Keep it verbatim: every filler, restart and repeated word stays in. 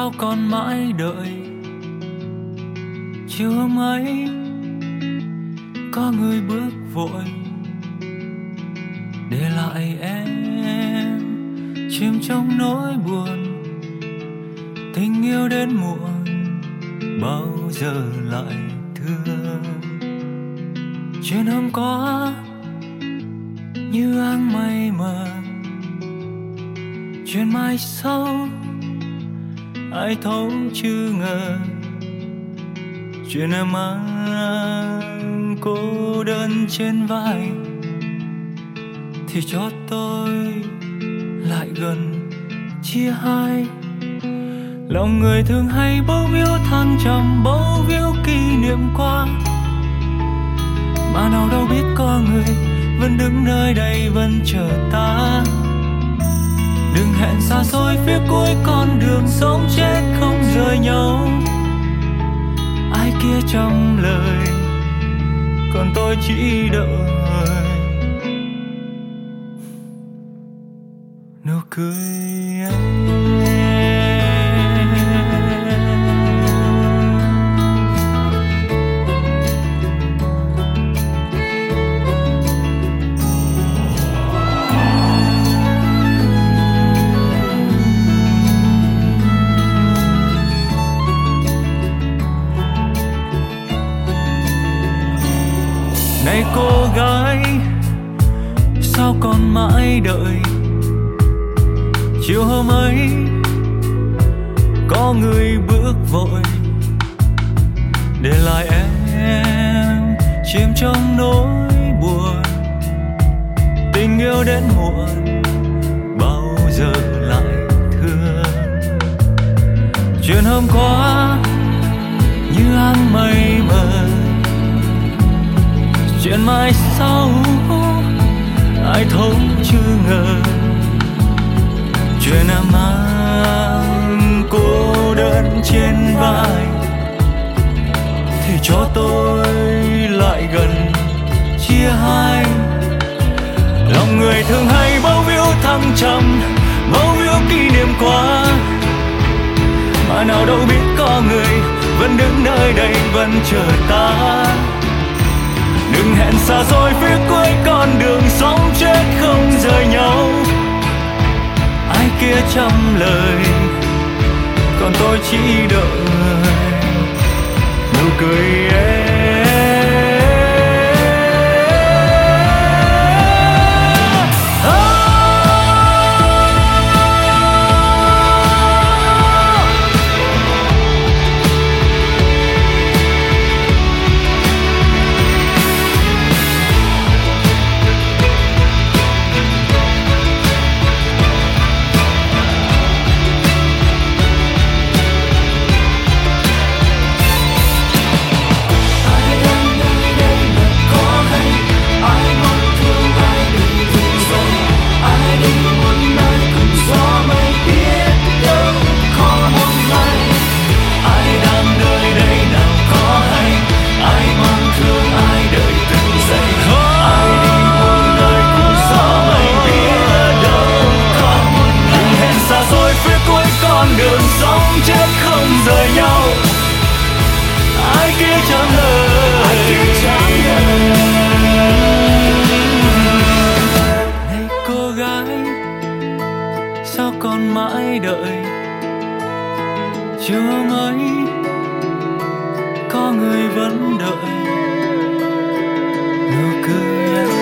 sao còn mãi đợi. Chiều hôm ấy có người bước vội, để lại em chìm trong nỗi buồn. Tình yêu đến muộn bao giờ lại thương. Chuyện hôm qua như áng mây mờ, chuyện mai sau ai thấu chưa ngờ. Chuyện em mang cô đơn trên vai thì cho tôi lại gần chia hai. Lòng người thường hay bấu víu thăng trầm, bấu víu kỷ niệm qua, mà nào đâu biết có người vẫn đứng nơi đây vẫn chờ ta. Đừng hẹn xa xôi phía cuối con đường, sống chết không rời nhau. Ai kia trăm lời còn tôi chỉ đợi nụ cười anh. Này cô gái, sao còn mãi đợi. Chiều hôm ấy có người bước vội, để lại em chìm trong nỗi buồn. Tình yêu đến muộn bao giờ lại thương. Chuyện hôm qua như áng mây mờ, chuyện mai sau ai thấu chưa ngờ. Chuyện em mang cô đơn trên vai thì cho tôi lại gần chia hai. Lòng người thường hay bấu víu thăng trầm, bấu víu kỷ niệm qua, mà nào đâu biết có người vẫn đứng nơi đây vẫn chờ ta. Đừng hẹn xa xôi phía cuối con đường, sống chết không rời nhau. Ai kia trăm lời còn tôi chỉ đợi nụ cười em. Đường sống chết không rời nhau. Ai kia chẳng lời, này cô gái, sao còn mãi đợi. Chiều hôm ấy có người vẫn đợi nụ cười em.